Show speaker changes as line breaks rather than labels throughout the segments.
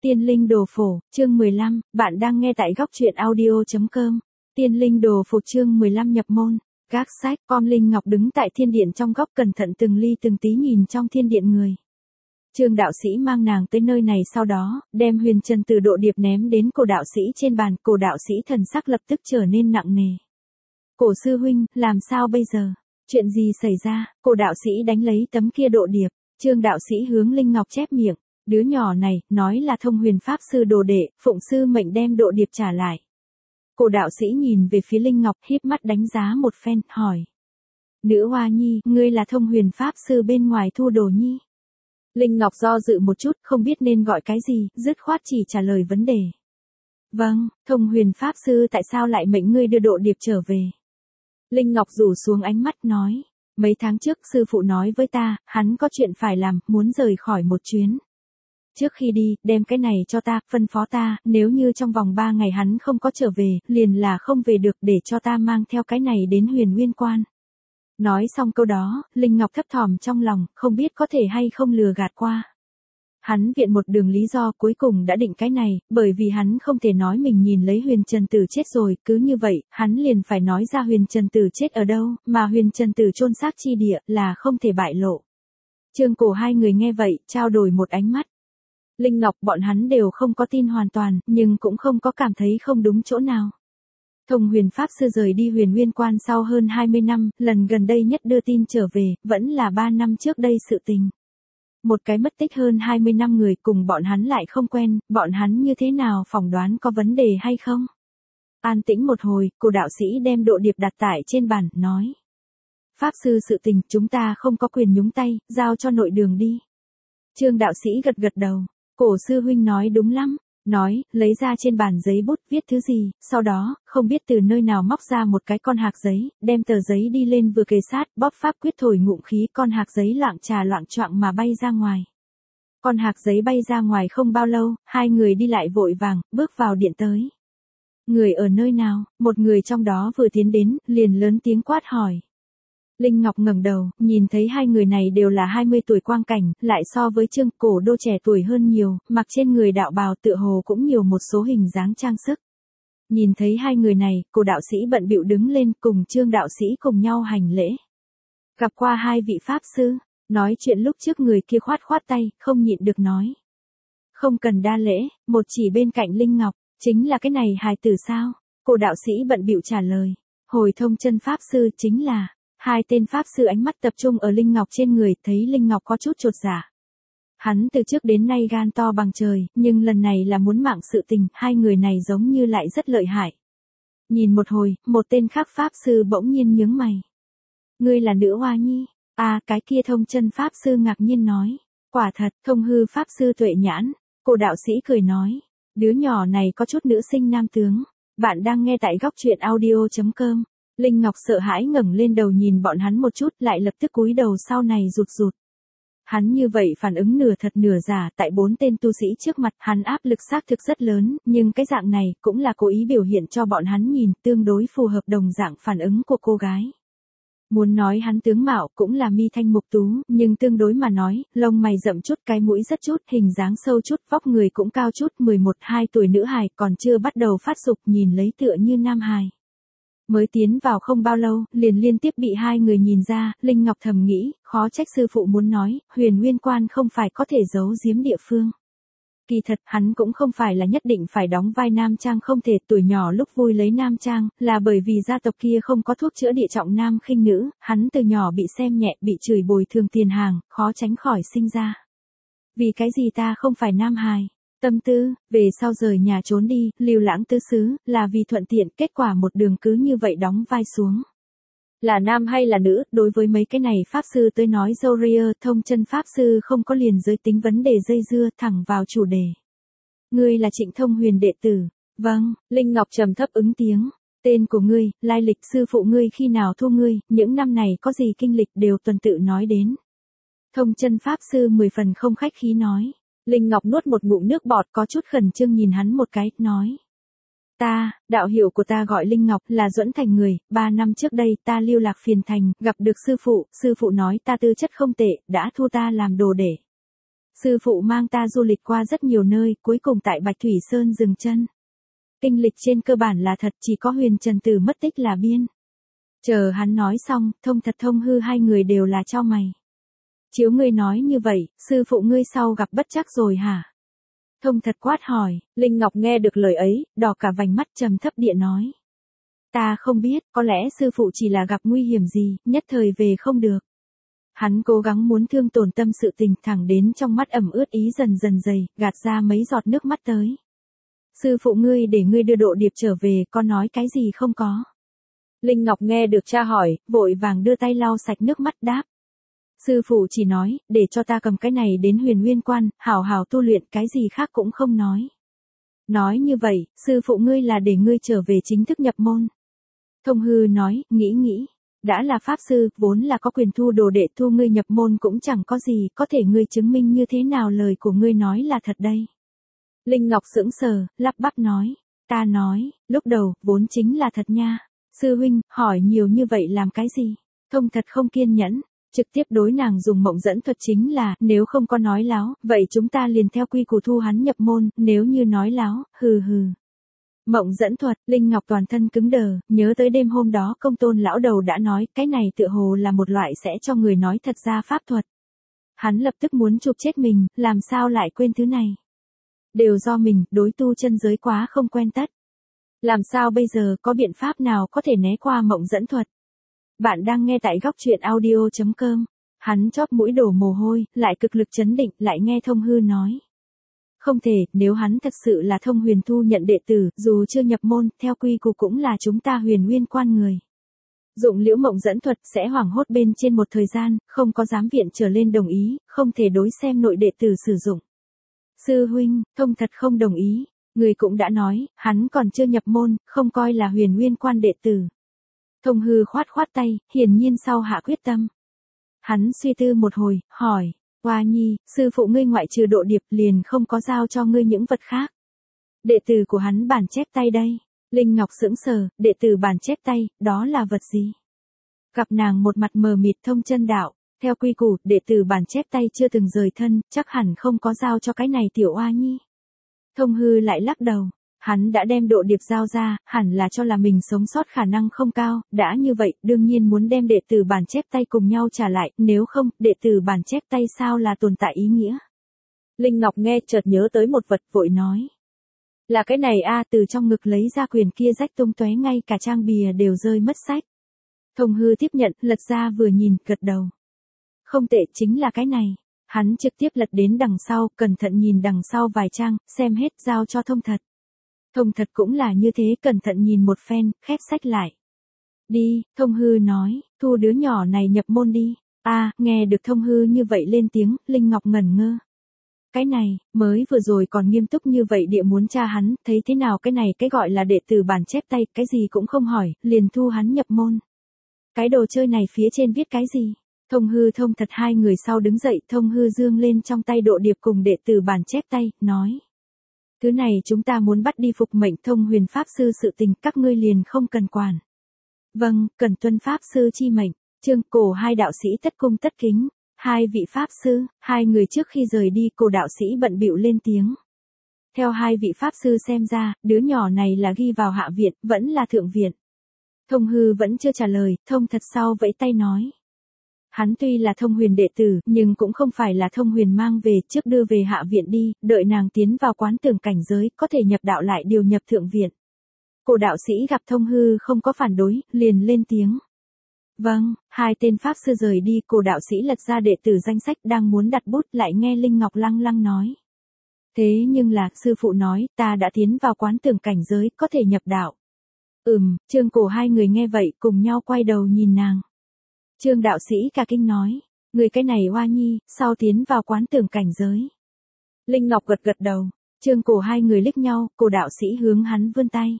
Tiên linh đồ phổ, chương 15, bạn đang nghe tại góc truyện audio.com. Tiên linh đồ phổ chương 15 nhập môn. Gác sách, con Linh Ngọc đứng tại thiên điện trong góc cẩn thận từng ly từng tí nhìn trong thiên điện người. Trương đạo sĩ mang nàng tới nơi này sau đó, đem huyền trần từ độ điệp ném đến cổ đạo sĩ trên bàn, cổ đạo sĩ thần sắc lập tức trở nên nặng nề. Cổ sư huynh, làm sao bây giờ? Chuyện gì xảy ra? Cổ đạo sĩ đánh lấy tấm kia độ điệp, Trương đạo sĩ hướng Linh Ngọc chép miệng. Đứa nhỏ này, nói là thông huyền pháp sư đồ đệ, phụng sư mệnh đem độ điệp trả lại. Cổ đạo sĩ nhìn về phía Linh Ngọc híp mắt đánh giá một phen, hỏi. Nữ hoa nhi, ngươi là thông huyền pháp sư bên ngoài thu đồ nhi. Linh Ngọc do dự một chút, không biết nên gọi cái gì, dứt khoát chỉ trả lời vấn đề. Vâng, thông huyền pháp sư tại sao lại mệnh ngươi đưa độ điệp trở về? Linh Ngọc rủ xuống ánh mắt nói. Mấy tháng trước sư phụ nói với ta, hắn có chuyện phải làm, muốn rời khỏi một chuyến. Trước khi đi, đem cái này cho ta, phân phó ta, nếu như trong vòng 3 ngày hắn không có trở về, liền là không về được để cho ta mang theo cái này đến Huyền Nguyên Quan. Nói xong câu đó, Linh Ngọc thấp thỏm trong lòng, không biết có thể hay không lừa gạt qua. Hắn viện một đường lý do cuối cùng đã định cái này, bởi vì hắn không thể nói mình nhìn lấy Huyền Trần Tử chết rồi, cứ như vậy, hắn liền phải nói ra Huyền Trần Tử chết ở đâu, mà Huyền Trần Tử chôn xác chi địa là không thể bại lộ. Trương Cổ hai người nghe vậy, trao đổi một ánh mắt. Linh Ngọc bọn hắn đều không có tin hoàn toàn, nhưng cũng không có cảm thấy không đúng chỗ nào. Thông huyền pháp sư rời đi Huyền Nguyên Quan sau hơn 20 năm, lần gần đây nhất đưa tin trở về, vẫn là 3 năm trước đây sự tình. Một cái mất tích hơn 20 năm người cùng bọn hắn lại không quen, bọn hắn như thế nào phỏng đoán có vấn đề hay không? An tĩnh một hồi, cô đạo sĩ đem độ điệp đặt tại trên bàn, nói. Pháp sư sự tình, chúng ta không có quyền nhúng tay, giao cho nội đường đi. Trương đạo sĩ gật gật đầu. Cổ sư huynh nói đúng lắm, nói, lấy ra trên bàn giấy bút viết thứ gì, sau đó, không biết từ nơi nào móc ra một cái con hạc giấy, đem tờ giấy đi lên vừa kề sát, bóp pháp quyết thổi ngụm khí, con hạc giấy loạng trà loạng choạng mà bay ra ngoài. Con hạc giấy bay ra ngoài không bao lâu, hai người đi lại vội vàng, bước vào điện tới. Người ở nơi nào? Một người trong đó vừa tiến đến, liền lớn tiếng quát hỏi. Linh Ngọc ngẩng đầu, nhìn thấy hai người này đều là 20 tuổi quang cảnh, lại so với Trương Cổ Đô trẻ tuổi hơn nhiều, mặc trên người đạo bào tựa hồ cũng nhiều một số hình dáng trang sức. Nhìn thấy hai người này, cô đạo sĩ bận bịu đứng lên cùng Trương đạo sĩ cùng nhau hành lễ. Gặp qua hai vị pháp sư, nói chuyện lúc trước người kia khoát khoát tay, không nhịn được nói. Không cần đa lễ, một chỉ bên cạnh Linh Ngọc, chính là cái này hài tử sao? Cô đạo sĩ bận bịu trả lời. Hồi thông chân pháp sư chính là. Hai tên pháp sư ánh mắt tập trung ở Linh Ngọc trên người, thấy Linh Ngọc có chút chột dạ. Hắn từ trước đến nay gan to bằng trời, nhưng lần này là muốn mạng sự tình, hai người này giống như lại rất lợi hại. Nhìn một hồi, một tên khác pháp sư bỗng nhiên nhướng mày. Ngươi là nữ hoa nhi? À, cái kia thông chân pháp sư ngạc nhiên nói. Quả thật, thông hư pháp sư tuệ nhãn. Cô đạo sĩ cười nói. Đứa nhỏ này có chút nữ sinh nam tướng. Bạn đang nghe tại góc truyện audio.com. Linh Ngọc sợ hãi ngẩng lên đầu nhìn bọn hắn một chút, lại lập tức cúi đầu sau này rụt rụt. Hắn như vậy phản ứng nửa thật nửa giả, tại 4 tên tu sĩ trước mặt, hắn áp lực xác thực rất lớn, nhưng cái dạng này cũng là cố ý biểu hiện cho bọn hắn nhìn, tương đối phù hợp đồng dạng phản ứng của cô gái. Muốn nói hắn tướng mạo cũng là mi thanh mục tú, nhưng tương đối mà nói, lông mày rậm chút, cái mũi rất chút, hình dáng sâu chút, vóc người cũng cao chút, 11-12 tuổi nữ hài, còn chưa bắt đầu phát dục, nhìn lấy tựa như nam hài. Mới tiến vào không bao lâu, liền liên tiếp bị hai người nhìn ra, Linh Ngọc thầm nghĩ, khó trách sư phụ muốn nói, Huyền Nguyên Quan không phải có thể giấu giếm địa phương. Kỳ thật, hắn cũng không phải là nhất định phải đóng vai nam trang không thể, tuổi nhỏ lúc vui lấy nam trang, là bởi vì gia tộc kia không có thuốc chữa địa trọng nam khinh nữ, hắn từ nhỏ bị xem nhẹ, bị chửi bồi thường tiền hàng, khó tránh khỏi sinh ra. Vì cái gì ta không phải nam hài? Tâm tư, về sau rời nhà trốn đi, lưu lãng tứ xứ, là vì thuận tiện, kết quả một đường cứ như vậy đóng vai xuống. Là nam hay là nữ, đối với mấy cái này pháp sư tới nói Zoria, thông chân pháp sư không có liền giới tính vấn đề dây dưa, thẳng vào chủ đề. Ngươi là Trịnh Thông Huyền đệ tử. Vâng, Linh Ngọc trầm thấp ứng tiếng. Tên của ngươi, lai lịch sư phụ ngươi khi nào thu ngươi, những năm này có gì kinh lịch đều tuần tự nói đến. Thông chân pháp sư 10 phần không khách khí nói. Linh Ngọc nuốt một ngụm nước bọt có chút khẩn trương nhìn hắn một cái, nói. Đạo hiệu của ta gọi Linh Ngọc là Duẫn Thành người, 3 năm trước đây ta lưu lạc phiền thành, gặp được sư phụ nói ta tư chất không tệ, đã thu ta làm đồ đệ. Sư phụ mang ta du lịch qua rất nhiều nơi, cuối cùng tại Bạch Thủy Sơn dừng chân. Kinh lịch trên cơ bản là thật, chỉ có Huyền Trần Tử mất tích là biên. Chờ hắn nói xong, Thông Thật Thông Hư hai người đều là chau mày. Chiếu ngươi nói như vậy, sư phụ ngươi sau gặp bất trắc rồi hả? Thông Thật quát hỏi, Linh Ngọc nghe được lời ấy, đỏ cả vành mắt trầm thấp địa nói. Ta không biết, có lẽ sư phụ chỉ là gặp nguy hiểm gì, nhất thời về không được. Hắn cố gắng muốn thương tổn tâm sự tình, thẳng đến trong mắt ẩm ướt ý dần dần dày, gạt ra mấy giọt nước mắt tới. Sư phụ ngươi để ngươi đưa Độ Điệp trở về, con nói cái gì không có. Linh Ngọc nghe được cha hỏi, vội vàng đưa tay lau sạch nước mắt đáp. Sư phụ chỉ nói, để cho ta cầm cái này đến Huyền Nguyên Quan, hảo hảo tu luyện, cái gì khác cũng không nói. Nói như vậy, sư phụ ngươi là để ngươi trở về chính thức nhập môn. Thông Hư nói, nghĩ. Đã là pháp sư, vốn là có quyền thu đồ đệ, thu ngươi nhập môn cũng chẳng có gì, có thể ngươi chứng minh như thế nào lời của ngươi nói là thật đây. Linh Ngọc sững sờ, lắp bắp nói, ta nói, lúc đầu, vốn chính là thật nha. Sư huynh, hỏi nhiều như vậy làm cái gì? Thông Thật không kiên nhẫn, trực tiếp đối nàng dùng mộng dẫn thuật chính là, nếu không có nói láo, vậy chúng ta liền theo quy củ thu hắn nhập môn, nếu như nói láo, hừ. Mộng dẫn thuật, Linh Ngọc toàn thân cứng đờ, nhớ tới đêm hôm đó Công Tôn lão đầu đã nói, cái này tựa hồ là một loại sẽ cho người nói thật ra pháp thuật. Hắn lập tức muốn chụp chết mình, làm sao lại quên thứ này? Đều do mình, đối tu chân giới quá không quen tất. Làm sao bây giờ, có biện pháp nào có thể né qua mộng dẫn thuật? Bạn đang nghe tại góc truyện audio.com. Hắn chóp mũi đổ mồ hôi, lại cực lực trấn định, lại nghe Thông Hư nói. Không thể, nếu hắn thật sự là Thông Huyền thu nhận đệ tử, dù chưa nhập môn, theo quy củ cũng là chúng ta Huyền Nguyên Quan người. Dụng liễu mộng dẫn thuật sẽ hoảng hốt bên trên một thời gian, không có giám viện trở lên đồng ý, không thể đối xem nội đệ tử sử dụng. Sư huynh, Thông Thật không đồng ý, người cũng đã nói, hắn còn chưa nhập môn, không coi là Huyền Nguyên Quan đệ tử. Thông Hư khoát tay, hiển nhiên sau hạ quyết tâm. Hắn suy tư một hồi, hỏi, Hoa Nhi, sư phụ ngươi ngoại trừ Độ Điệp liền không có giao cho ngươi những vật khác. Đệ tử của hắn bản chép tay đây. Linh Ngọc sững sờ, đệ tử bản chép tay, đó là vật gì? Gặp nàng một mặt mờ mịt thông chân đạo, theo quy củ, đệ tử bản chép tay chưa từng rời thân, chắc hẳn không có giao cho cái này tiểu Hoa Nhi. Thông Hư lại lắc đầu. Hắn đã đem Độ Điệp giao ra, hẳn là cho là mình sống sót khả năng không cao, đã như vậy, đương nhiên muốn đem đệ tử bản chép tay cùng nhau trả lại, nếu không, đệ tử bản chép tay sao là tồn tại ý nghĩa. Linh Ngọc nghe chợt nhớ tới một vật, vội nói. Là cái này a, từ trong ngực lấy ra quyền kia rách tung tóe, ngay cả trang bìa đều rơi mất sách. Thông Hư tiếp nhận, lật ra vừa nhìn, gật đầu. Không tệ, chính là cái này. Hắn trực tiếp lật đến đằng sau, cẩn thận nhìn đằng sau vài trang, xem hết giao cho Thông Thật. Thông Thật cũng là như thế, cẩn thận nhìn một phen, khép sách lại. Đi, Thông Hư nói, thu đứa nhỏ này nhập môn đi. Nghe được Thông Hư như vậy lên tiếng, Linh Ngọc ngẩn ngơ. Cái này, mới vừa rồi còn nghiêm túc như vậy địa muốn tra hắn, thấy thế nào cái này cái gọi là đệ tử bản chép tay, cái gì cũng không hỏi, liền thu hắn nhập môn. Cái đồ chơi này phía trên viết cái gì? Thông Hư Thông Thật hai người sau đứng dậy, Thông Hư dương lên trong tay Độ Điệp cùng đệ tử bản chép tay, nói. Thứ này chúng ta muốn bắt đi phục mệnh Thông Huyền Pháp Sư sự tình, các ngươi liền không cần quản. Vâng, cần tuân Pháp Sư chi mệnh. Chương Cổ hai đạo sĩ tất cung tất kính. Hai vị Pháp Sư, hai người trước khi rời đi, Cổ đạo sĩ bận bịu lên tiếng. Theo hai vị Pháp Sư xem ra, đứa nhỏ này là ghi vào hạ viện, vẫn là thượng viện. Thông Hư vẫn chưa trả lời, Thông Thật sau vẫy tay nói. Hắn tuy là Thông Huyền đệ tử, nhưng cũng không phải là Thông Huyền mang về, trước đưa về hạ viện đi, đợi nàng tiến vào quán tưởng cảnh giới, có thể nhập đạo lại điều nhập thượng viện. Cổ đạo sĩ gặp Thông Hư không có phản đối, liền lên tiếng. Vâng, hai tên Pháp Sư rời đi, Cổ đạo sĩ lật ra đệ tử danh sách đang muốn đặt bút, lại nghe Linh Ngọc lăng lăng nói. Thế nhưng là, sư phụ nói, ta đã tiến vào quán tưởng cảnh giới, có thể nhập đạo. Trương Cổ hai người nghe vậy, cùng nhau quay đầu nhìn nàng. Trương đạo sĩ cả kinh nói, người cái này Hoa Nhi, sau tiến vào quán tưởng cảnh giới. Linh Ngọc gật đầu, Trương Cổ hai người liếc nhau, Cổ đạo sĩ hướng hắn vươn tay.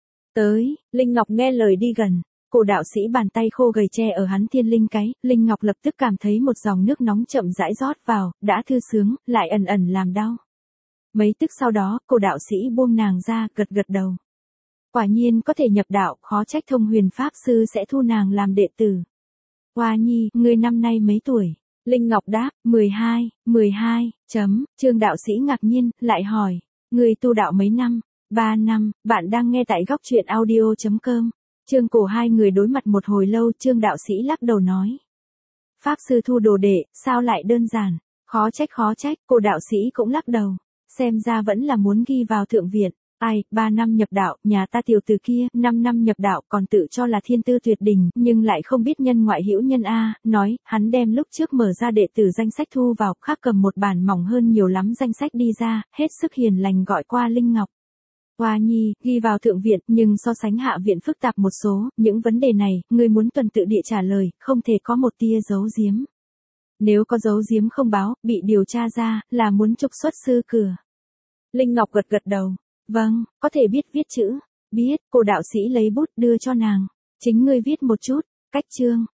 Tới, Linh Ngọc nghe lời đi gần, Cổ đạo sĩ bàn tay khô gầy che ở hắn thiên linh cái, Linh Ngọc lập tức cảm thấy một dòng nước nóng chậm rãi rót vào, đã thư sướng, lại ẩn ẩn làm đau. Mấy tức sau đó, Cổ đạo sĩ buông nàng ra, gật đầu. Quả nhiên có thể nhập đạo, khó trách Thông Huyền Pháp Sư sẽ thu nàng làm đệ tử. Hoa Nhi, ngươi năm nay mấy tuổi? Linh Ngọc đáp, 12, Trương đạo sĩ ngạc nhiên, lại hỏi, người tu đạo mấy năm? 3 năm, bạn đang nghe tại góc truyện audio.com. Trương Cổ hai người đối mặt một hồi lâu, Trương đạo sĩ lắc đầu nói. Pháp sư thu đồ đệ, sao lại đơn giản, khó trách, cô đạo sĩ cũng lắc đầu. Xem ra vẫn là muốn ghi vào thượng viện. Ai, 3 năm nhập đạo, nhà ta tiểu tử kia, 5 năm nhập đạo còn tự cho là thiên tư tuyệt đỉnh, nhưng lại không biết nhân ngoại hữu nhân A, nói, hắn đem lúc trước mở ra đệ tử danh sách thu vào, khác cầm một bản mỏng hơn nhiều lắm danh sách đi ra, hết sức hiền lành gọi qua Linh Ngọc. Hoa nhi, ghi vào thượng viện, nhưng so sánh hạ viện phức tạp một số, những vấn đề này, người muốn tuần tự địa trả lời, không thể có một tia giấu giếm. Nếu có giấu giếm không báo, bị điều tra ra, là muốn trục xuất sư cửa. Linh Ngọc gật đầu. Vâng, có thể viết chữ. Biết, cô đạo sĩ lấy bút đưa cho nàng. Chính ngươi viết một chút. Cách chương,